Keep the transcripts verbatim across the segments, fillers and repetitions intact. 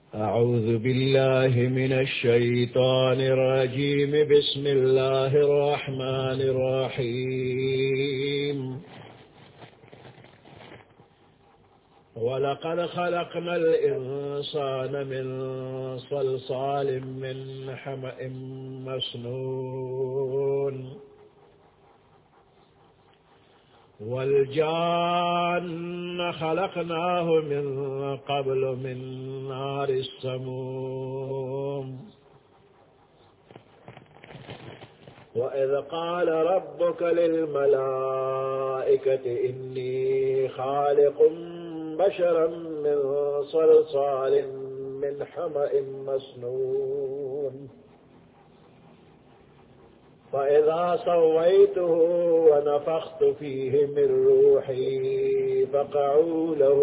أعوذ بالله من الشيطان الرجيم. بسم الله الرحمن الرحيم. ولقد خلقنا الإنسان من صلصال من حمأ مسنون والجان خلقناه من قبل من نار السموم. وإذ قال ربك للملائكة إني خالق بشرا من صلصال من حمأ مسنون فإذا سويته ونفخت فيه من روحي فقعوا له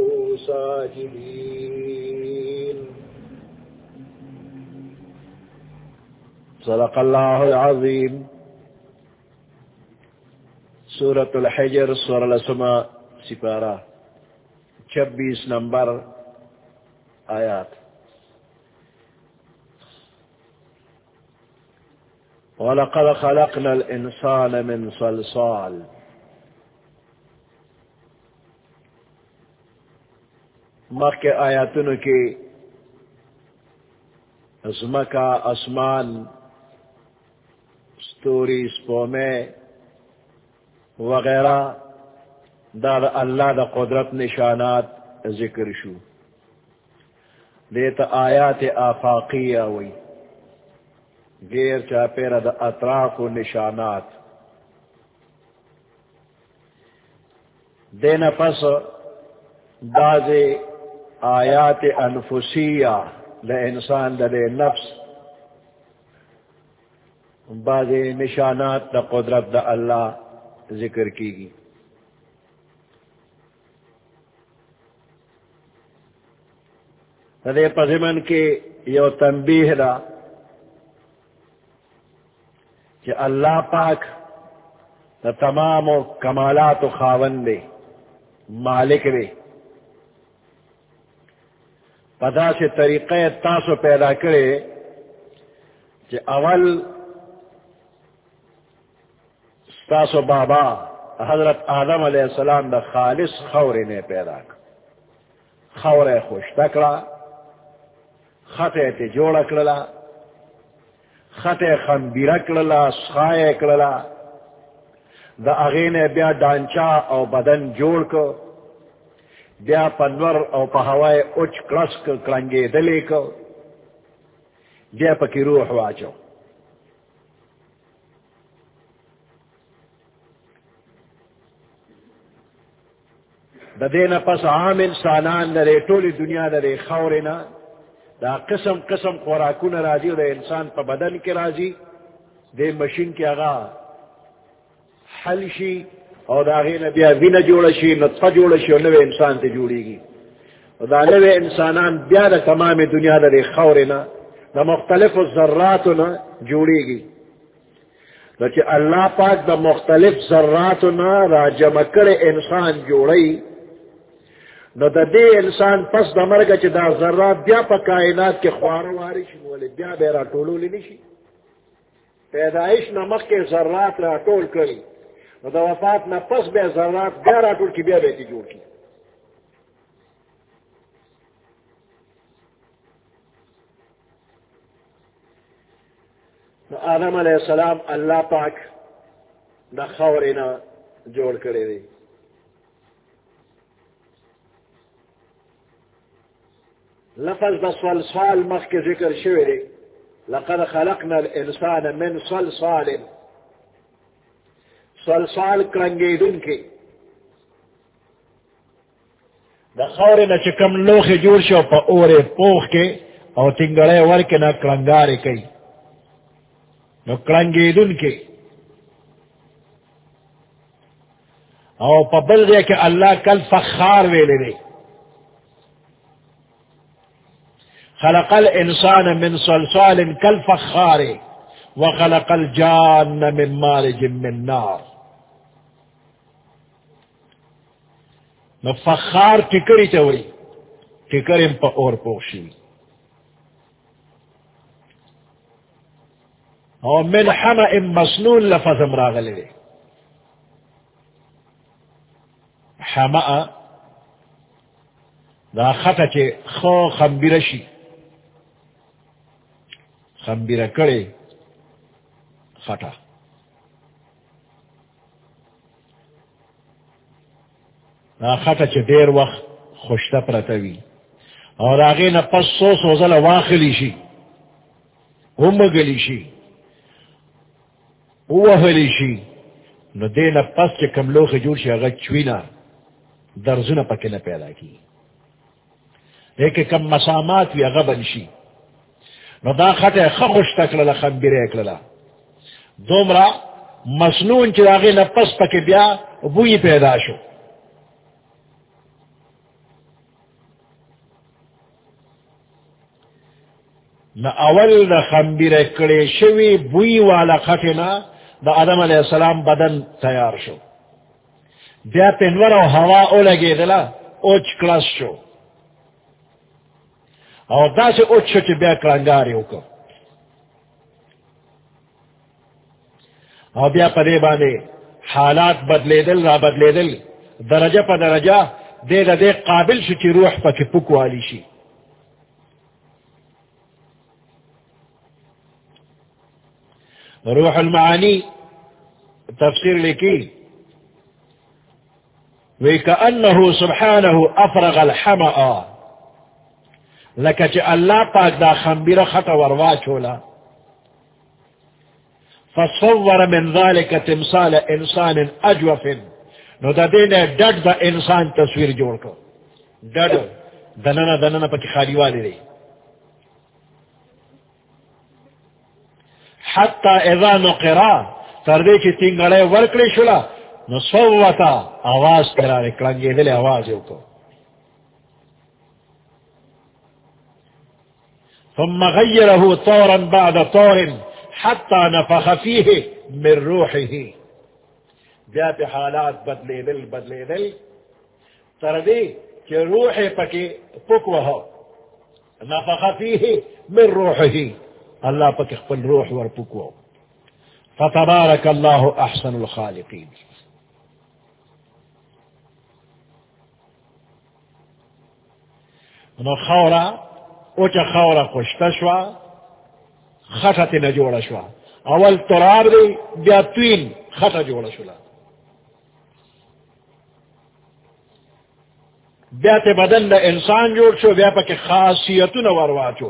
ساجدين. صدق الله العظيم. سورة الحجر سورة لسما سپارہ چھبیس نمبر آیات. وَلَقَدْ خَلَقْنَا الْإِنسَانَ مِنْ صَلْصَالٍ. مخ کے آیاتن کی ازمکا اسمان ستوری سپومے وغیرہ دا, دا اللہ دا قدرت نشانات ذکر شو. دیتا آیات آفاقیہ وی غیر چاپیرا دا اطراف و نشانات. دینا پس بعض آیات انفسیہ دا انسان دا دے نفس بعض نشانات دا قدرت دا اللہ ذکر کی گی. دے پزمن کے یو تنبیہ دا کہ اللہ پاک دا تمام و کمالات و خاون دے مالک دے. پدا سے طریقے تاسو پیدا کرے کہ اول تاسو بابا حضرت آدم علیہ السلام دا خالص خور نے پیدا کر. خور خوش تکڑا خطے تے جوڑ کرلا خطے خنبیر کرلا سخائے کرلا دا اغین بیا ڈانچا او بدن جوڑ کو بیا پنور او پہوائے اچ کرس کو کرنگے دلے کو بیا پکی روح واچو. دا دینا پس عام انسانان نرے طولی دنیا نرے خورنا دا قسم قسم خوراکون راضی دا انسان پا بدن کے راضی دے مشین کے آغا حل شی اور دا غین بیا وین جوڑا شی نطفہ جوڑا شی اور نوے انسان تے جوڑی گی. دا نوے انسانان بیا دا تمام دنیا دا دے خورنا دا مختلف ذراتنا جوڑی گی. لیکن اللہ پاک دا مختلف ذراتنا را جمع کر انسان جوڑی نو دا دے انسان پس دا مرگا چی دا ذرات بیا پا کائنات کے خوارو واری شی مولی بیا بیرا ٹولو لی نشی. پیدائش نمک کے ذرات را ٹول کری نو دا وفات نا پس بیا ذرات بیا را ٹول کی بیا بیتی جوڑ کی. نو آدم علیہ السلام اللہ پاک دا خورنا جوڑ کرے دی. لفظ دا صلصال مخ کے ذکر شوئے لقد خلقنا الانسان من صلصال. صلصال کرنگی دن کے دا خور نا چکم لوخ جوڑ شو پا اورے پوخ کے او تنگڑے ور کے نا کرنگارے کئی نو کرنگی دن کے او پا بل دے کہ اللہ کل فخار ویلے دے. خلق الانسان من صلصال كالفخار وخلق الجان من مارج من نار. نو فخار ٹکری چوئی ٹکرم پا اور پوشی اور من حمأ مسنون لفظ امراغلے دے. حمأ دا خطا چے خو خمبرشی خمبر کڑے خطا دا خطا چے دیر وقت خوشتا پرتوی اور آگے نا پس سو سوزل واخلی شی امگلی شی اوہلی شی نو دے نا پس چے کم لوخ جور شی اگر چوینا درزن پکے نا پیدا کی لیکن کم مسامات وی اگر بنشی نو دا خطا خوشتا کللا خمبرے کللا دومرا مسنون چی آگے نا پس پکے بیا بوئی پیدا شو. نہ اول دا خمبیر کڑے شوی بوئی والا خطنا دا آدم علیہ السلام بدن تیار شو. بیا پنور و ہوا او لگے دلا اوچ کلاس شو اور دا سے اوچ شو چی بیا کرنگاری ہوکو اور بیا پدے بانے حالات بدلے دل را بدلے دل درجہ پا درجہ دے دا دے قابل شو چی روح پا کی پک والی شی. روح المعانی تفسیر لکی وَكَأَنَّهُ سُبْحَانَهُ أَفْرَغَ الْحَمَأَ لکہ چی اللہ پاک دا خمبیر خط وروا چھولا فصور من ذالک تمثال انسان اجوف نو دا دینے ڈڈ دا انسان تصویر جوڑ کو ڈڈ دننا دننا پکی خالی والی دی حتی اذا نقرا تردے چی تنگلے ورکلی شلا نو صوتا آواز کرارے کلنگے دلے آواز یو کو ثم غیره طورا بعد طور حتی نفخ فیه من روحه بیا پہ حالات بدلے دل بدلے دل تردے چی روح پکی پکو ہو نفخ فیه من روحه اللہ پک اخبر روح ور پکو فتبارک اللہ احسن الخالقین. نو خورا اوچا خورا خوشتا شوا خطت نجوڑا شوا اول تراب دی بیا توین خطا جوڑا شلا بیا تے بدن دا انسان جوڑ شو بیا پک خاصیتو نوروا چول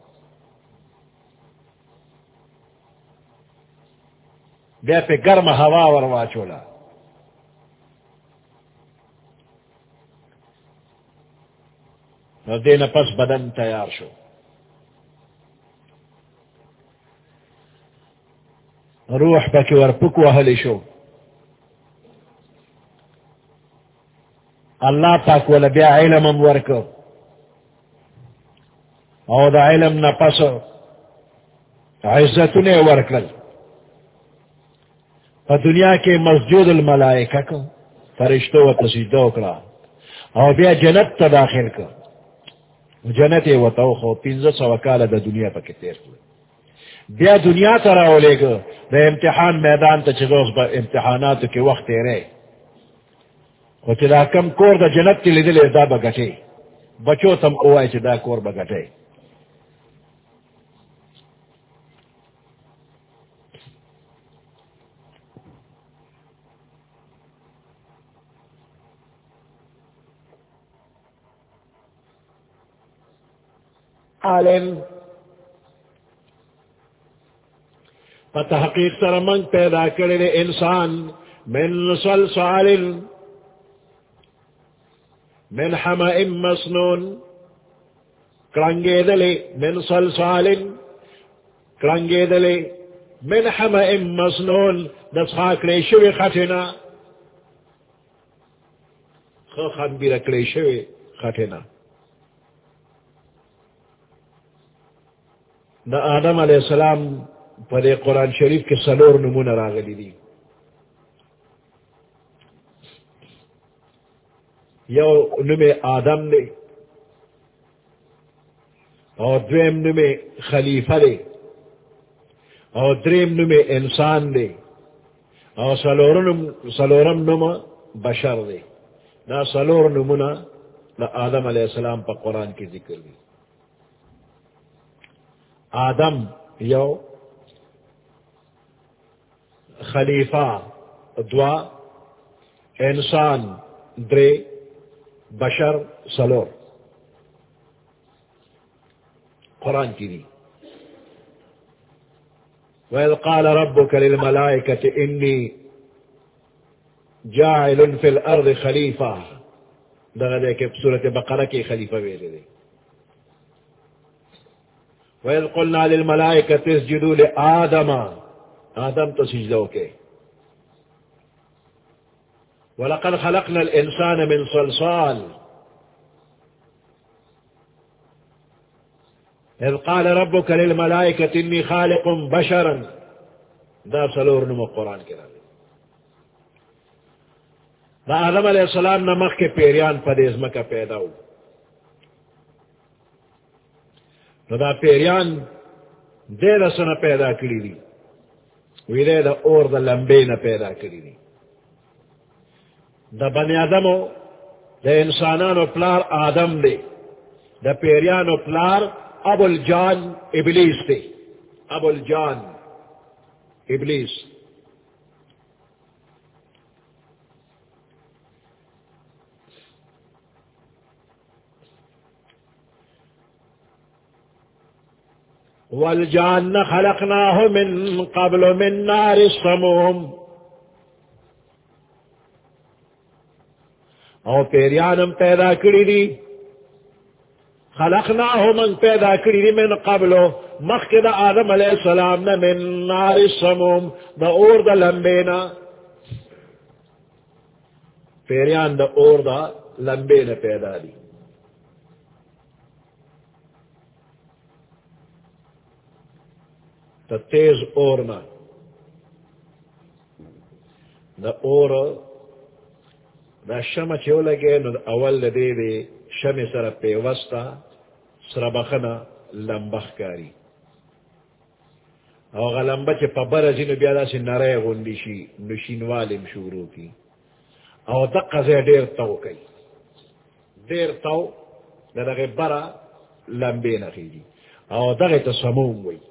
بیا پہ گرم ہوا وروا چولا دین پس بدن تیار شو. روح پکی ور پکو اہلی شو اللہ پاک والا بیا علم ورکو او دا علم نا پس عزتنے ورکل دنیا کے مسجود الملائکہ کو فرشتوں و تسجدہ کرا اور بیا جنت تا داخل کا جنت و توخو پینزہ سو کالا دا دنیا پا کتیر کو بیا دنیا تا راو لے گا دا امتحان میدان تا چیزوز با امتحاناتو کے وقت رہے و چی کم کور دا جنت تی لیدل دا با گٹے بچو تم اوائے چی دا کور با گٹے عالم فتحقیق سرمنگ پیدا کرے انسان من صلصال من حمأ مسنون کرنگے دلے من صلصال کرنگے دلے من حمأ مسنون دس خاکرے شوی خطنا خان بھی رکڑے شوی خطنا دا آدم علیہ السلام پر قرآن شریف کے سلور نمون راغلی دی یو نم آدم دے اور دویم نم خلیفہ دے اور دریم نم انسان دے اور سلورم سلورم نم بشر دے. دا سلور نمنا دا آدم علیہ السلام پا قرآن کی ذکر دی. آدم یو خلیفہ دعا انسان درے بشر سلور قرآن کی دی. وَإِذْ قَالَ رَبُّكَ لِلْمَلَائِكَةِ إِنِّي جَاعِلٌ فِي الْأَرْضِ خَلِيفَةً دغه دے کہ سورۃ بقرہ کی خلیفہ ویلے دے. وَإِذْ قُلْنَا لِلْمَلَائِكَةِ اسْجُدُوا لِآدَمَ آدم تو سجدہ کے. وَلَقَدْ خَلَقْنَا الْإِنسَانَ مِنْ صَلْصَالٍ اذ قال ربك للملائكة انی خالق بشرا دا سلور نمو قرآن کے رہے. دا آدم علیہ السلام نمخ کے پیریان پدیزمہ کا پیدا ہو. دا پیریان دے رسنا پیدا کری دی ویرے دا اور دا لمبے نہ پیدا کری دی. دا بنی آدمو دا انسانانو پلار آدم دے دا پیریانو پلار ابو الجان ابلیس تھے. ابو الجان ابلیس. والجان خلقناه من قبل من نار السموم اور پیریانم پیدا کری دی خلقناه من پیدا کری دی من قبلو مخد آدم علیہ السلام نا من نار السموم دا اور دا لمبینا. پیریان دا اور دا لمبینا پیدا دی. دا تیز اورنا دا اور دا شمع چو لگے نو اول دے دے شمع سر پیوستا سر بخنا لمبخ کاری او غلمبا چے پا برزی نو بیادا سی نرے غندی شی نشینوالیم شروع کی او دقا زی دیر تو کئی دیر تو دا دغی برا لمبے نخیجی او دغی تا سموم وی.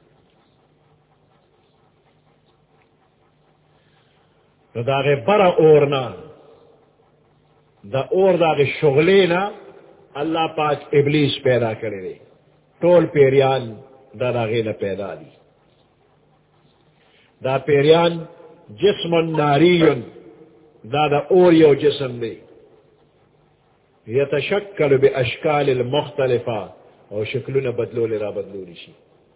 دا دغی برا اورنا دا اور دا شغلینا اللہ پاک ابلیس پیدا کرے دے. ٹول پیریان دا دا غیل پیدا دی. دا پیریان جسم ناریون دا دا اور یو جسم دے یتشکل بی اشکال المختلفہ اور شکلون بدلو لرا بدلو نشی.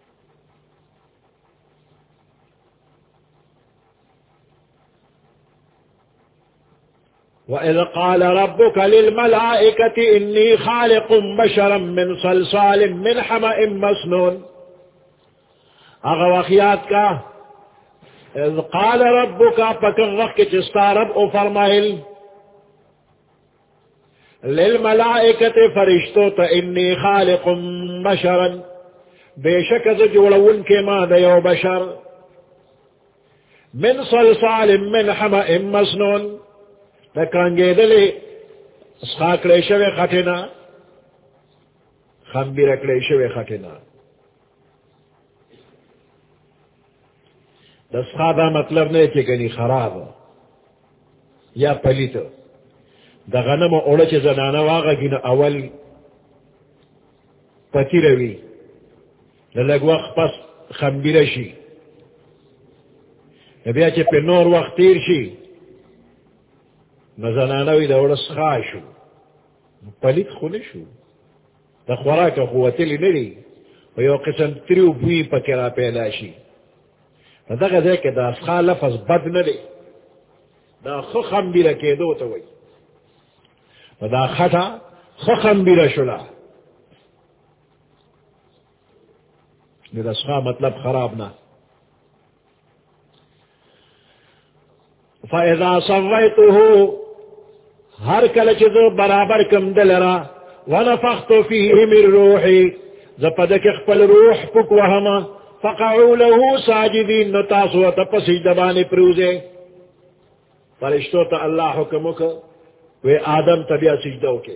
وَإِذْ قَالَ رَبُّكَ لِلْمَلَائِكَةِ إِنِّي خَالِقٌ بَشَرًا مِّن صَلْصَالٍ مِّنْ حَمَإٍ مَّسْنُونٍ. اغا وخیات کا اذ قال ربك پکر وقت چستا رب او فرمائل للملائکت فرشتو تا انی خالق بشرا بے شک از جوڑون کے ماں دیو بشر من صلصال من حمأ مسنون دکانگے دلی سخاکلے شوے خطنا خمبی رکلے شوے خطنا. دسخا دا مطلب نہیں کہ گنی خراب یا پلیت دا غنم اوڑا چی زنانا واغا گینا اول پتی روی لگ وقت پس خمبیر شی بیا چی پی نور وقت تیر شی نزنانوی دا اوڑا سخا شو پلیت خونه شو دا خوراک قوتلی نری و یو قسم تریو بوی پکرا پیدا شی. دا غزے کہ دا سخا لفظ بد نلے دا خخم بیرا کے دو تو وی دا خطا خخم بیرا شلا دا سخا مطلب خراب نہ. فَإِذَا صَوَّيْتُهُ ہر کل چیزو برابر کم دلرا وَنَفَخْتُ فِيهِ مِن رُوحِ زپدک اخپل روح پک وہما فقعوا له ساجدین نتاسو تپا سجدہ بانے پروزے فرشتوں تا اللہ حکمو کا وے آدم تبیا سجدوں کے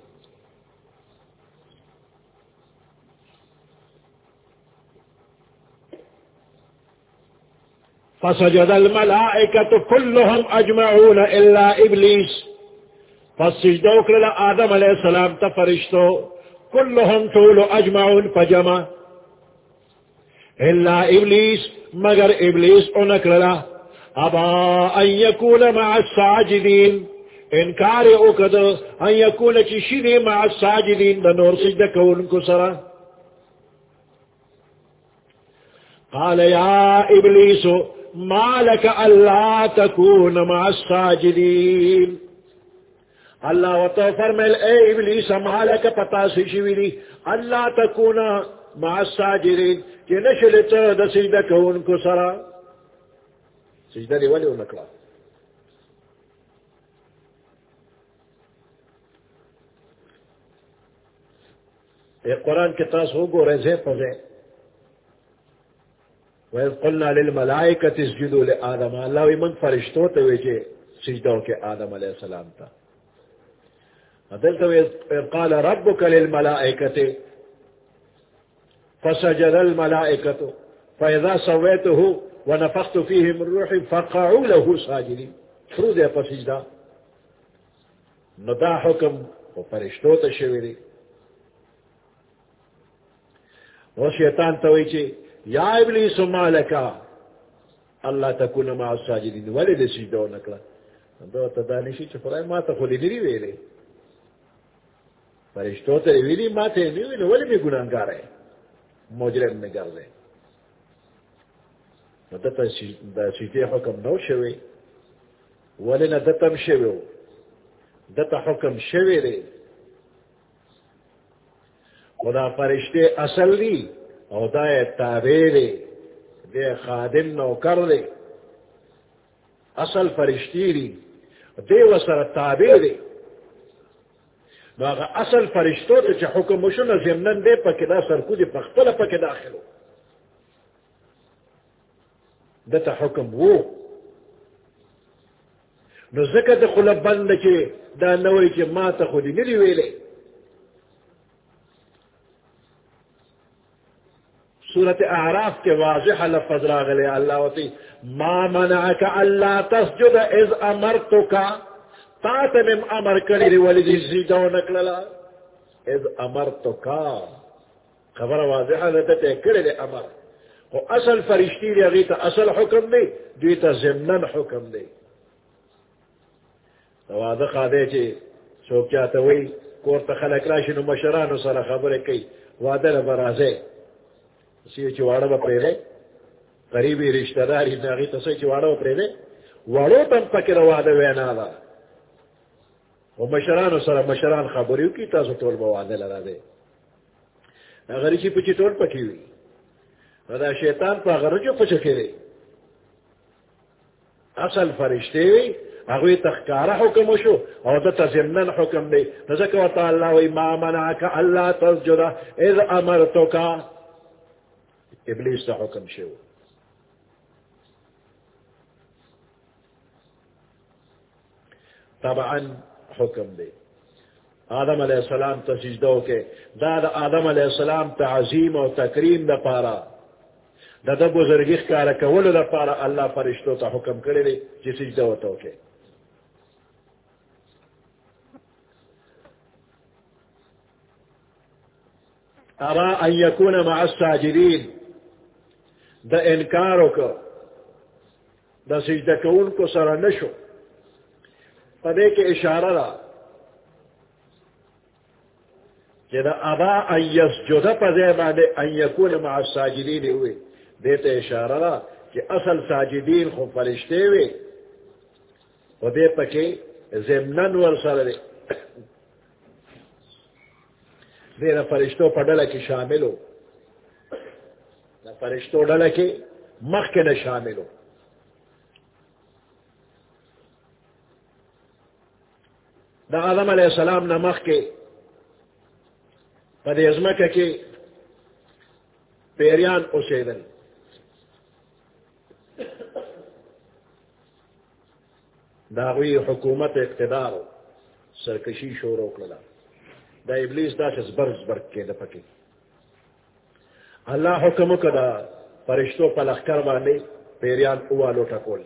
فسجد الملائکۃ کلہم اجمعون الا ابلیس فسجدوں کے آدم علیہ السلام تا فرشتوں کلہم طول اجمعون پجمع الا ابلیس مگر ابلیس انکرلا ابا ان یکون مع الساجدین انکار اکد ان یکون چشید مع الساجدین دا نور سجدہ کون کو سرا قال یا ابلیس ما لك الا تكون مع الساجدین اللہ و تو فرمائل اے ابلیس ما لك پتا سشویلی اللہ تکون مع الساجدین کہ نشلتا دا سجدہ کون کو سرا سجدہ دی ولی انکلا ایک قرآن کے تاس ہو گو رہے پذے وَإِذْ قُلْنَا لِلْمَلَائِكَةِ اسْجُدُوا لِآدَمَ اللہ وی من فرشتوں تے ویچے سجدوں کے آدم علیہ السلام تا دلتا وَإِذْ قَالَ رَبُّكَ لِلْمَلَائِكَةِ فَسَجَدَ الْمَلَائِكَةُ فَإِذَا سَوَّيْتُهُ ونفخت فيه من روحي فقعوا له ساجدين فرو دے پا سجدہ ندا حکم و فرشتو تا شویری و شیطان توی چے یا ابلیس ما لکا اللہ تکون مع الساجدین ولی دے سجدو نکلا دو تا دانشی چے فرائے ما تا خودی نری ویلے فرشتو تا ویلی ما تا نری ویلے ولی میں گناہگار ہے مجرم میں گر دے دتا سجدے حکم نو شوی ولی نا دتم شوی دتا حکم شوی دے خدا فرشتے اصل دی او دای تابع دے دے خادم نوکر دے اصل فرشتی دی دے وسر تابع دے ناغا اصل فرشتو تے چا حکم مشو نا زمنن دے پا کدا سرکو دے پختل پا کدا داخلو دتا حکم وہ نو زکر خلب بند چے دا نوری چے ما تا خودی نری ویلے سورت اعراف کے واضح لفظ راغلے اللہ وطی ما منعک اللہ تسجد از امرتکا تا تمیم امر کری ولی زیدو نکللا از امرتکا خبر واضح لتا کری دے امر و اصل فرشتی دی اگیتا اصل حکم دے دیتا زمنن حکم دے وعدہ خادے چے سوک چاہتا وی کورتا خلق راشنو مشرانو سر خبر کئی وعدہ لبرازے اسی چی وعدہ با پریدے قریبی رشتہ داری ناغیتا سی چی وعدہ با پریدے وعدو تم پکر وعدہ وینالا و مشرانو سر مشران خبریو کی تاسو طول با وعدہ لگا دے اگر اسی پچی طول پکی ہوئی دا شیطان پا غرجو پچکے دے اصل فرشتے وی اگوی تخکارا حکم شو او دا تزمنن حکم دے نزکوتا اللہ وی ما منعکا اللہ تسجدہ اذ امرتکا ابلیس تا حکم شو طبعا حکم دے آدم علیہ السلام تا سجدو کے دا دا آدم علیہ السلام تعظیم و تکریم دا پارا دا دا بزرگی کارا کولو دا پارا اللہ فرشتو تا حکم کرے دے جی سجدو تو کے ارا ان یکون مع الساجدین دا انکارو کا دا سجدہ کون کو سر نشو پدے کے اشارہ دا کہ دا ابا ان یسجد پدے مانے ان یکون مع الساجدین ہوئے دیتے اشارہ دا کہ اصل ساجدین خو فرشتے ہوئے و دے پکے زمنن ورسل دے دے نا فرشتو پا ڈالا کی شامل ہو نا فرشتو ڈالا کی مخ کے نا شامل ہو دا آدم علیہ السلام نا مخ کے پا دے ازمکہ کی پیریان اوسیدل داغوی حکومت اقتدار سرکشی شروع کړه دا ابلیس دا چې زبر زبر کېده پکې الله حکم وکړه فرشتو په لښکر باندې پیریان اوالو ټکول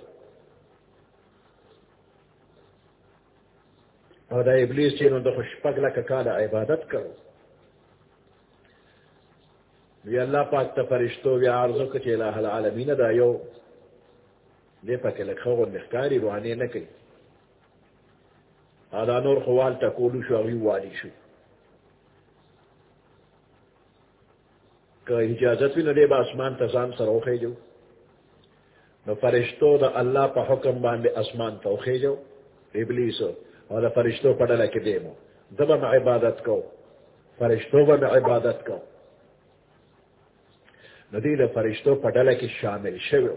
او دا ابلیس چې نو د خوشپګ لکه کاله عبادت کړو وی اللہ پاک تا فرشتو وی عرضو کچی الہ العالمین دا یو دے پاکی لکھو نخکاری روحانی نکی آدھا نور خوال تا کولو شو اغیو والی شو کہ اجازت وی نو دے با اسمان تا زان سر اوخی جو نو فرشتو دا اللہ پا حکم باندے اسمان تا اوخی جو ابلیسو اور دا فرشتو پڑا لکی دیمو دبا میں عبادت کو فرشتو با میں عبادت کو ندی دا فرشتو پا ڈالا کی شامل شویو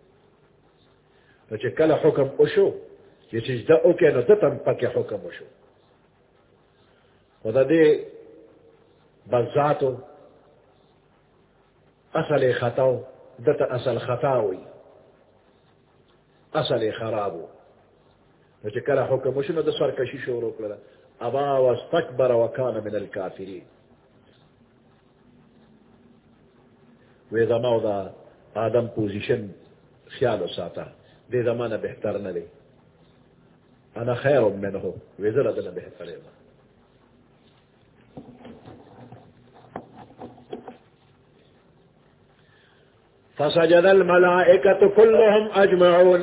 نو چه کل حکم اشو چه سجدہ اوکے نو دتم پاک حکم اشو خدا دے بذاتو اصل خطاو دتا اصل خطاوی اصل خرابو نو چه کل حکم اشو نو دا سرکشی شورو کلا ابا واستکبر وکان من الكافرین وی زماو دا آدم پوزیشن خیالو ساتا دے زمانہ بہتر نہ دے انا خیر منہو وی ذرا دنا بہتر ہے فسجد الملائکۃ کلهم اجمعون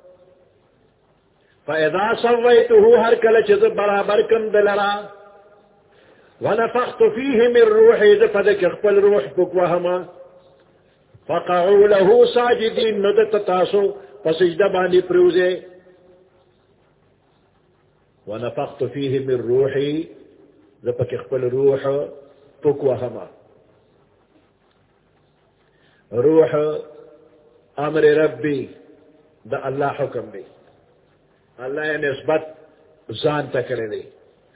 فاذا سویته ہر کل چیز برابر کم دلرا ونفخت فیہ من روحی دفدک اخپل روح بکوہما فقعوا له ساجدین ندت تاسو فسجدہ بانی پروزے ونفخت فیہ من روحی دفدک اخپل روح بکوہما روح امر ربی دا اللہ حکم دی اللہ نسبت زان تکرے دی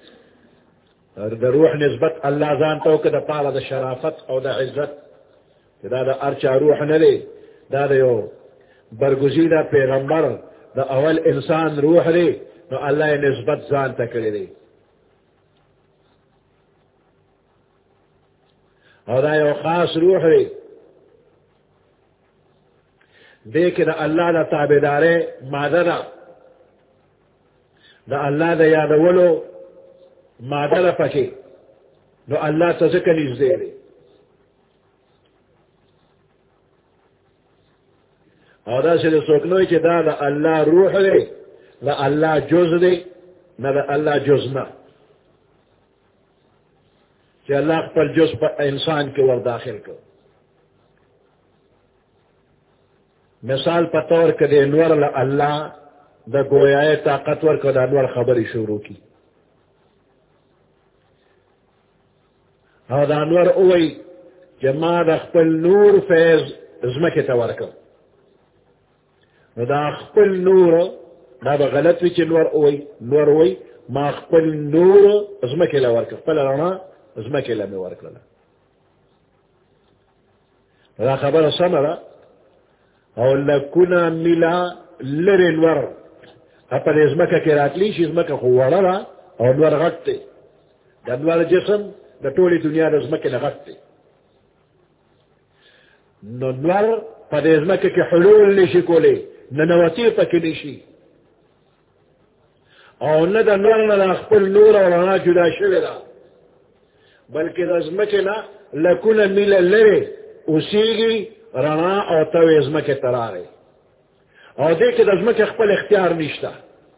دا روح نسبت اللہ زان تو کہ دا پالا دا شرافت او دا عزت دا دا ارچا روح ندی دا دا یو برگزیدہ پیغمبر دا اول انسان روح دی نو اللہ نسبت زان تکرے دی او دا یو خاص روح دی دیکھ دا اللہ دا تابدارے مادہ دا دا اللہ دا یادولو مادہ دا پکی نو اللہ تذکر نیز دے دے اور دا سے سوکنوی چی دا دا اللہ روح دے دا اللہ جز دے نا دا اللہ جز نا چی اللہ پر جز پر انسان کے ور داخل کر مثال پتور کہ دے انور اللہ دا گویائے طاقتور کا دا انور خبری شروع کی اور دا انور اوئی جما دا خپل نور فیض ازمکی تورکا دا خپل نور دا با غلط وی چی نور اوئی نور اوئی ما خپل نور ازمکی لورکا خپل رانا ازمکی لمی ورکا دا خبر سمرا اور لکنا ملا لرن ور اپا ازمکا کی راتلی شی ازمکا خوارا را اور نور غٹتے دا نور جسم دا طولی دنیا دا ازمکا نغٹتے نو نور پا دا ازمکا کی حلول نشی کولے ننواتی پا کی نشی اور ندا نور نا اخپل نور اور انا جدا شوی دا بلکہ دا ازمکا نا لکنا ملا لرن اسیگی رنا اور تو ازمہ کے ترارے اور دیکھ ازمہ کے خپل اختیار نشتا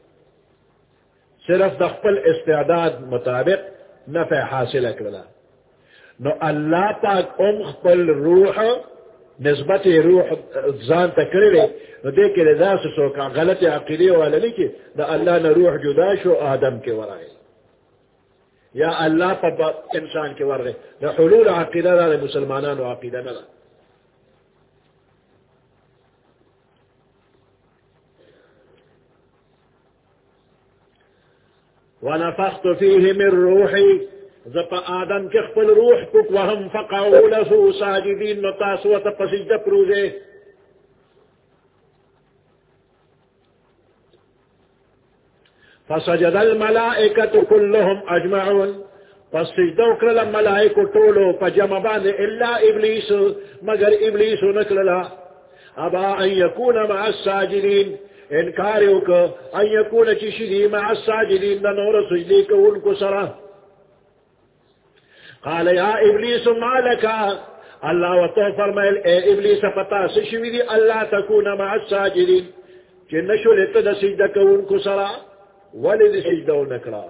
صرف دا خپل استعداد مطابق نفع حاصل کرلا نو اللہ پاک ام خپل روح نسبت روح زان تکرے نو دیکھ دا سو کا غلط عقیدے والا نہیں کہ دا اللہ نے روح جدا شو آدم کے ورائے یا اللہ پا انسان کے ورائے دا حلول عقیدہ دا مسلمانان و عقیدہ نہ ونفخت فيه من روحي زپا آدم کے خپل روح پک وهم فقعوا له ساجدین نو تاسو ته پسجده پروزه فسجد الملائکة كلهم اجمعون پس سجدہ کرل ملائکو ٹولو پجمع باندے الا ابلیس مگر ابلیس نکللا ابا ان یکون مع الساجدین انکاریو کا ان یکون چشدی مع الساجدین دا نور سجدی کا ان کو سرا قال یا ابلیس ما لکا اللہ و تو فرمائل اے ابلیس پتا سشوی دی اللہ تکون مع الساجدین کہ نشو لیتا دا سجدہ کا ان کو سرا ولد سجدہ نکلا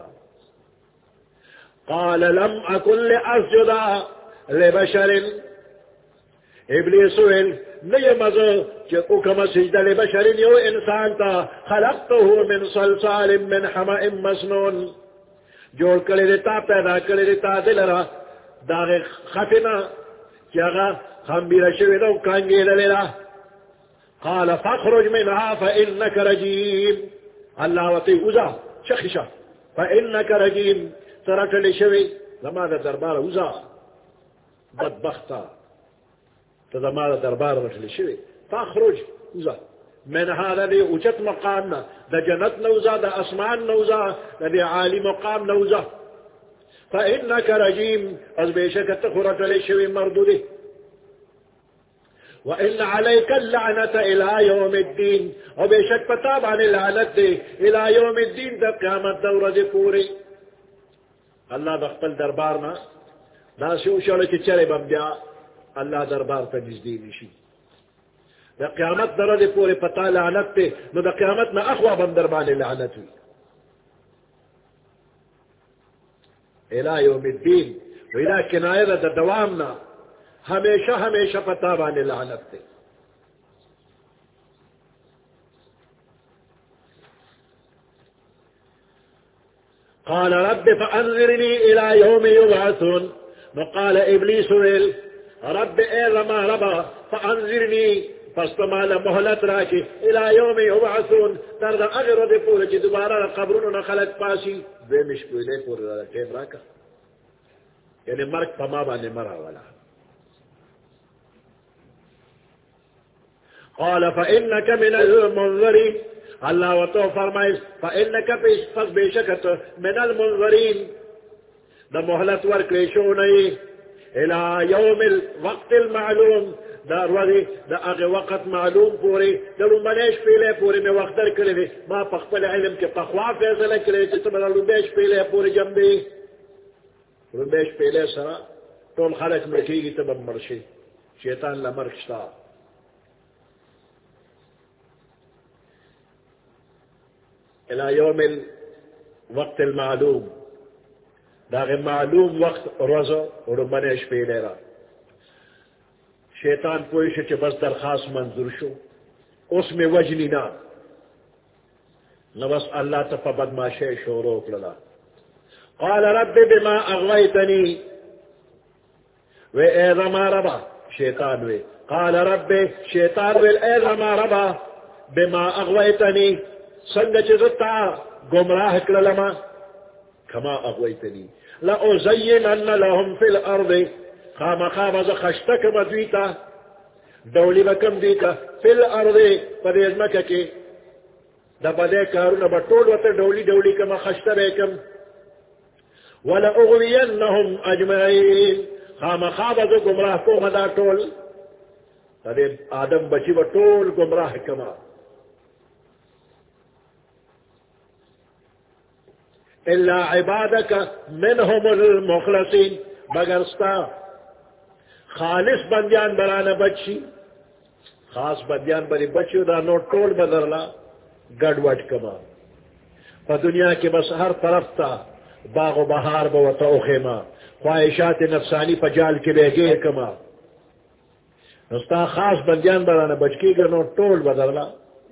قال لم اكن لاسجد لبشر ابلیس ویل نہیں مزو کہ اکم سجدہ لبشر یو انسان تا خلقته من صلصال من حماء مسنون جوڑ کرے دیتا پیدا کرے دیتا دلرا داغ خفنا کیا ہم بھی رشوی دو کانگی للیلا قال فاخرج منها فإنك رجيم اللہ وطی اوزا شخشا فإنك رجيم ترکل شوی زمان دربار اوزا بدبختا تزمان دربار رکل شوی فاخرج اوزا من هذا دی اوچت مقامنا دا جنت نوزا دا اسمان نوزا دا دی عالی مقام نوزا فإنك رجيم از بیشکت خرکل شوی مردودی وإن عليك اللعنة إلى يوم الدين وبشك پتاب عن اللعنة إلى يوم الدين دا قیامت دورة دي پوری اللہ بخپل دربار نا ناسی اوشالا چی چرے بم بیا اللہ دربار پا نزدی نشی دا قیامت در دے پورے پتا لعنت تے نو دا قیامت نا اخوا بم دربان لعنت ہوئی الہ یوم الدین و الہ کنائے دا دوامنا ہمیشہ ہمیشہ پتا بانے لعنت تے قال رب فأنذرني إلى يوم يبعثون وقال إبليس ويل رب إذا ربا فأنذرني فاستمال مهلت راكي إلى يوم يبعثون ترد أغر دي پورا جي دوبارا قبرون خلق پاسي بے مشکولے پورا کیم راکا یعنی مرک پما بانے مرا والا قال فإنك من المنذرين اللہ و تو فرمائے فإنك پس بیشکت من المنظرین دا محلت ورکلیشو نئی الى یوم الوقت المعلوم دا روزی دا اغی وقت معلوم پوری دا لنبنیش پیلے پوری میں وقت در کرے ما پخپل علم کے پخوا فیصلہ کرے چیتا بنا لنبیش پیلے پوری جنبی لنبیش پیلے سرا طول خلق مکی گی تب مرشی شیطان لمرکشتا الى يوم الوقت المعلوم داغ معلوم وقت روزو اور منش پی لے رہا شیطان پوش چ بس درخواست منظور شو اس میں وجنی نا نبس اللہ تف بدماشے شورو کلا قال رب بما اغويتني و اے رما ربا شیطان وے قال رب شیطان وے اے رما ربا بما اغويتني سنگ چزتا گمراہ کللما کما اغویتنی لأزینن لهم فی الارض خام خام از خشتک مدویتا دولی بکم دیتا فی الارض پدیز مکہ کی دا بدے کارونا بطول وطر دولی دولی کما خشتا بیکم ولأغوینهم اجمعین خام خام از گمراہ کو مدا طول پدیز آدم بچی بطول گمراہ کما الا عبادك منهم المخلصين مگر ستا خالص بندیان برانا بچی خاص بندیان بری بچی دا نو ٹول بدرلا گڑ وٹ کما پا دنیا کے بس ہر طرف تا باغ و بہار بوتا اخیما خواہشات نفسانی پا جال کے بے گیر کما نستا خاص بندیان برانا بچکی گا نو ٹول بدرلا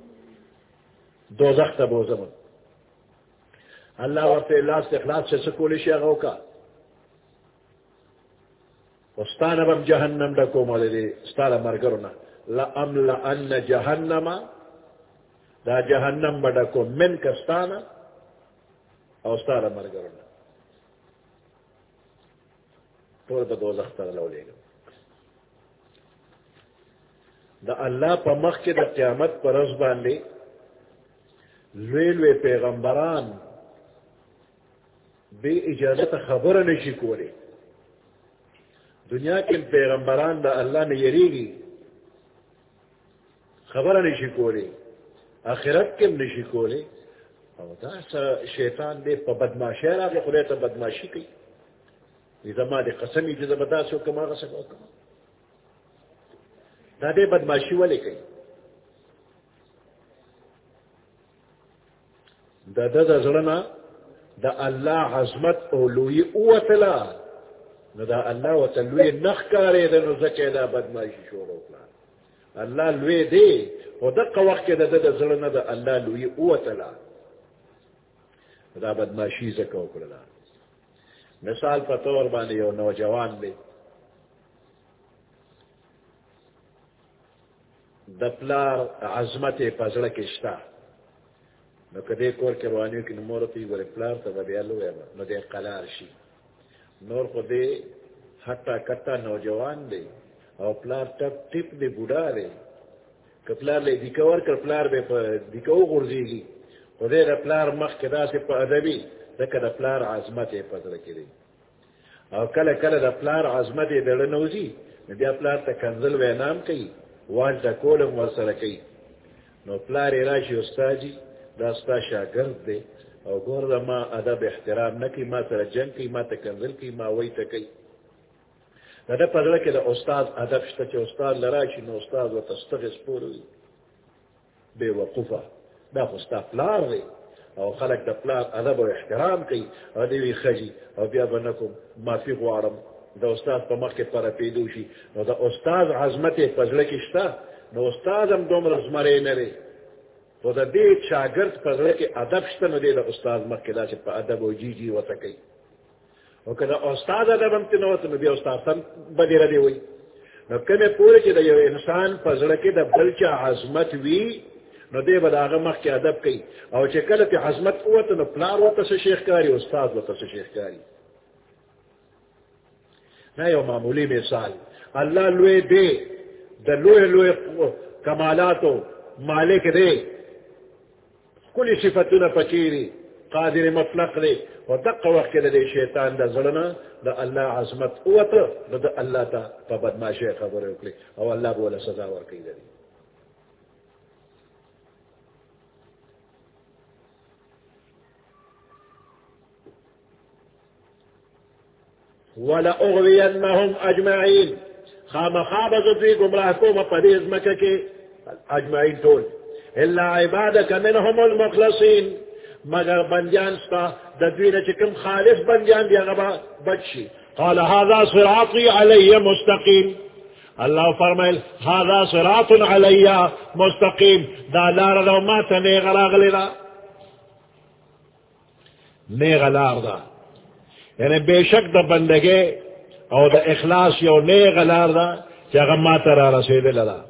دوزخ تا بو زمن اللہ وقت اللہ سے اخلاص سے سکولی شیغو کا استانا بم جہنم ڈکو مولی استانا مرگرنا لأملأن جہنم دا جہنم بڈکو من کستانا او استانا مرگرنا ټول به دوزخ ته راولېږم. د الله په مخ کې د قیامت پر ورځ باندې لوی لوی پیغمبران بے اجازت خبره نشي کولی. دنیا کې پیغمبران د الله نه یریږي، خبره نشي کولی، آخرت کې نشي کولی. او دا شیطان دې په بدماشۍ راغی، خدای ته بدماشي کوي. زما دې قسم چې زه به داسې وکړم هغه څه وکړم. دا دې بدماشي ولې کوي؟ د ده د زړه نه د الله عظمت او لویي ووتله، نو دا الله ورته لوی نه ښکارېده، نو ځکه یې دا بدماشي شروع کړه. الله لوی دی، خو دغه وخت کې د ده د زړه نه د الله لویي ووتله، دا بدماشي ځکه وکړله. مثال په طور باندې یو نوجوان دی، د پلار عظمت یې په زړه کې شته، نو که دې کور کې روانیو کې نو مور ته یې ګورې پلار ته به بیا لوی به نو دی قلار شي. نور خو دې هټه کټه نوجوان دی او پلار ټپ ټپ دی، بوډا دی. که پلار له دیکه ورکړ پلار به په دیکه وغورځېږي، خو دې د پلار مخ کې داسې په ادبي ځکه د پلار عظمت یې په زړه کې دی. او کله کله د پلار عظمت یې دړه نوځي، نو بیا پلار ته کنځل وینام کوي، واج د کولم ورسره کوي. نو پلار یې راشي، استاجي دا ستا شاګرد دی او ګور د ما ادب احترام نه کوي، ما سره جنګ کوي، ما ته کنځل کوي، ما وی ته کوي. د ده په زړه کې د استاد ادب شته، چې استاد له راشي نو استاد ورته ستغې سپور وي. بې وقوفه دا خو ستا پلار دی او خلک د پلار ادب او احترام کوي. او دې وي ښځي او بیا به نه کوم معافي غواړم، د استاد په مخ کې پرپېدو شي. نو د استاد عظمت یې په زړه کې شته، نو استاد هم دومره زمری نه دی، خو د دې شاګرد په زړه کې ادب شته، نو دی د استاد مخ کې داسې په ادب او جي جي ورته کوي. او که د استاد ادب هم ترې نه وته، نو بیا استاد هم بدې ردې وایي. نو کومې پورې چې د یو انسان په زړه کې د بل چا عظمت وي، نو دی به د هغه مخ کې ادب کوي. او چې کله پې عظمت ووته، نو پلار ورته څه شی ښکاري، استاد ورته څه شی ښکاري. دا یو معمولی مثال. الله لوی دی، د لوی لوی کمالاتو مالک دی، کلی صفتونه پکې دي، قادر مطلق دی. او دغه وخت کې د شیطان د زړه نه د الله عظمت ووته، نو د الله ته په بدماشۍ خبرې وکړي او الله به وله سزا ورکوي. دی وَلَأُغْوِيَنَّهُمْ أَجْمَعِينَ، خامخا به زه دوی ګمراه کوم په دې ځمکه کې اجمعین ټول، الا عبادك منهم المخلصين، مگر بندیان ستا د دوی نه چې کوم خالص بندیان دي هغه به بچ شي. قال هذا صراطي علی مستقیم، الله فرمایل هذا صراط علی مستقیم، دا لار ده ما ته نیغه راغلې ده، نیغه لار ده. یعنی بے شک د بندګۍ او د اخلاص یو نیغه لار ده چې هغه ما ته را رسېدله ده،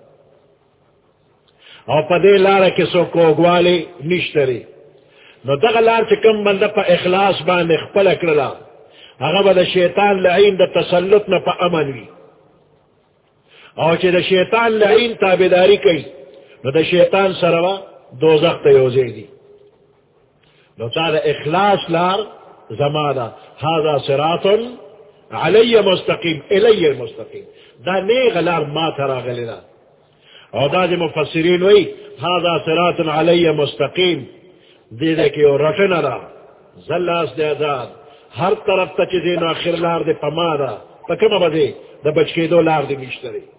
او په دې لاره کې څوک کوږوالی نشته دی. نو دغه لار چې کوم بنده په اخلاص باندې خپله کړله، هغه به د شیطان لعین د تسلط نه په امن وي. او چې د شیطان لعین تابعداري کوي، نو د شیطان سره به دوزخ ته یوځای دي. نو تا د اخلاص لار زما ده، هذا صراط علی مستقیم الی مستقیم، دا نیغه لار ما ته راغلې ده. او دا د مفسرین وی هذا صراط علی مستقیم، دې ده کې یو رټنه ده، زلاس دی آزاد، هر طرف ته چې دی نو آخر لار دی په ما ده، په کومه به دی د بچ کېدو لار دی نشته دی،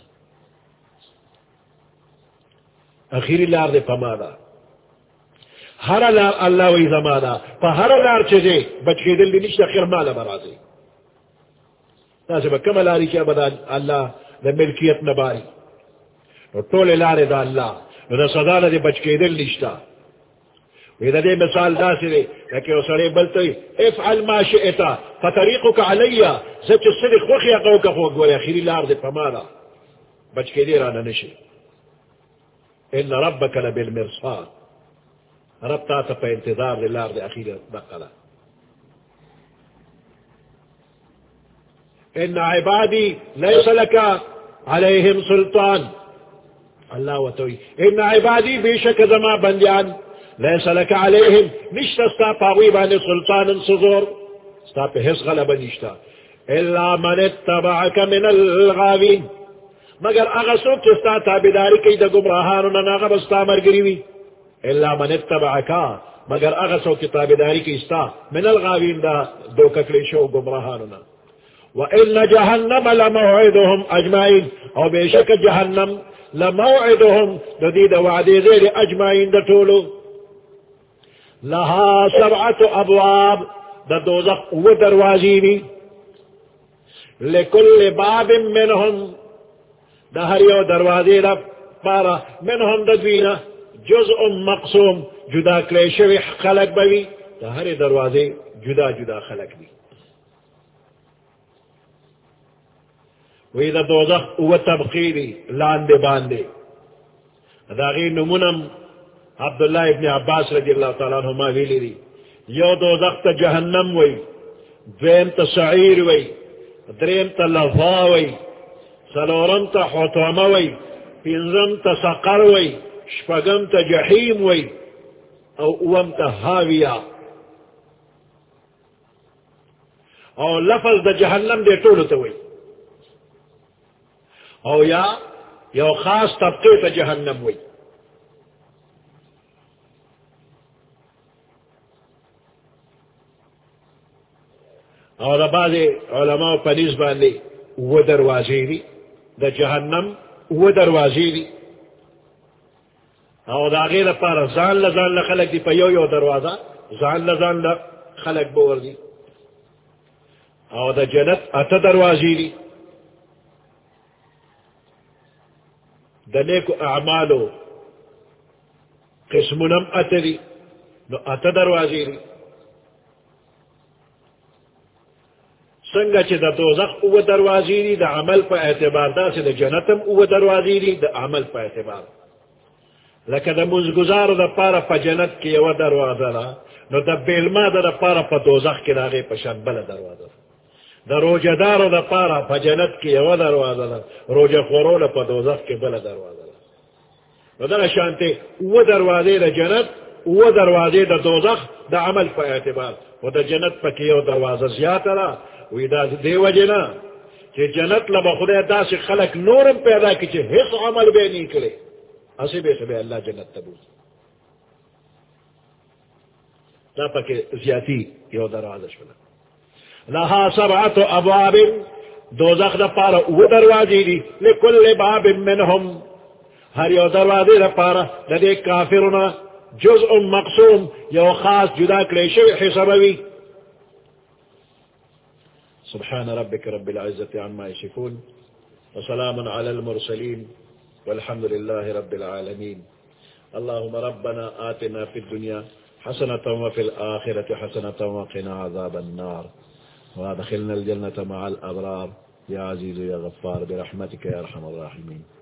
اخیری لار دی په ما ده. هر لار الله وی زما ده، په هر لار چې دی بچ کېدل دی نشته، اخر ماله به راځي. تاسې به کومه لارې چې به الله د ملکیت نه باري، نو ټولې لارې د الله، نو د سزا نه دی بچ کېدل نشته. وی د دې مثال داسې دی لکه یو سړی بل ته وي افعل ما شئت فطریقک علی، زه چې څه دې خوښ یې هغه وکړه، خو ګورې اخري لار دې په ما ده، بچ کېدی رانه نه شي. ان ربک لبالمرصاد، رب تا ته په انتظار دی، لار دې اخیره دقه ده. ان عبادی لیس لکا علیہم سلطان اللہ وتوی ان عبادی بے شک زما بندیان لیس لکا علیہم نشتا ستا پاوی بانے سلطان سزور ستا پہ حس غلب نشتا الا من اتبعک من الغاوین مگر اغسوک چستا تابداری کی دا گمراہانو ناغب استا مرگریوی الا من اتبعکا مگر اغسوک تابداری کی استا من الغاوین دا دو ککلی شو گمراہانو نا وَإِنَّ جَهَنَّمَ لَمَوْعِدُهُمْ أَجْمَعِينَ او بے شک جہنم لَمَوْعِدُهُمْ ددید وعدے دیر اجمعین دا طولو لَهَا سَبْعَةُ أَبْوَابٍ دا دوزخ و دروازینی لِكُلِّ بَابٍ مِّنْهُمْ دا ہر یو دروازے دا پارا منہم دا دوینا جزء مقسوم جدا کلیشوی خلق بوی دا ہر دروازے جدا جدا خلق بھی وی دا دوزخ او تبقیری لاندے باندے دا غی نمونم عبداللہ ابن عباس رضی اللہ تعالیٰ عنہما ویلی دی یو دوزخ تا جہنم وی دویم تا سعیر وی دریم تا لظا وی سلورم تا حطوم وی پینزم تا سقر وی شپگم تا جحیم وی او اوم تا حاویہ او لفظ دا جہنم دے طولو تا وی او یا یو خاص طبقے تا جہنم ہوئی اور بعض علماء پنیز باندے وہ دروازے دی دا جہنم وہ دروازے دی اور دا غیر پارا زان لزان لخلق دی پا یو یو دروازہ زان لزان لخلق بور دی اور دا جنت اتا دروازے دی دا نیکو اعمالو قسمنم اتری نو اتا دروازی دی سنگا چی دا دوزخ او دروازی دی دا عمل پا اعتبار دا سی دا جنتم او دروازی دی دا عمل پا اعتبار لکه دا منزگزارو دا پارا پا جنت کی یو دروازه دا نو دا بیلما دا دا پارا پا دوزخ کی دا غی پشان بل دروازه دا روجہ دارو دا پارا پا جنت کی یو دروازه دا روجہ خورو پا دوزخ کی بل دروازه دا دا شانتے او دروازے دا جنت او دروازے دا دوزخ دا عمل پا اعتبار و دا جنت پا کی یو دروازه زیادہ را وی دا دی وجنا کہ جنت لبا خدا دا سی خلق نورم پیدا کی چی حس عمل بے نکلے اسی بے سبے اللہ جنت تبوز دا پا کی زیادی یو دروازه شولا لها سبعت ابواب دوزخ دا پارا او دروازی دی لکل باب منهم ہر یو دروازی دا پارا دا دے کافرنا جزء مقسوم یو خاص جدا کلیشوی حسابوی سبحان ربك رب العزة عما يصفون وسلام على المرسلين والحمد لله رب العالمين اللهم ربنا آتنا في الدنيا حسنة وفي الآخرة حسنة وقنا عذاب النار وادخلنا الجنة مع الأبرار يا عزيز يا غفار برحمتك يا أرحم الراحمين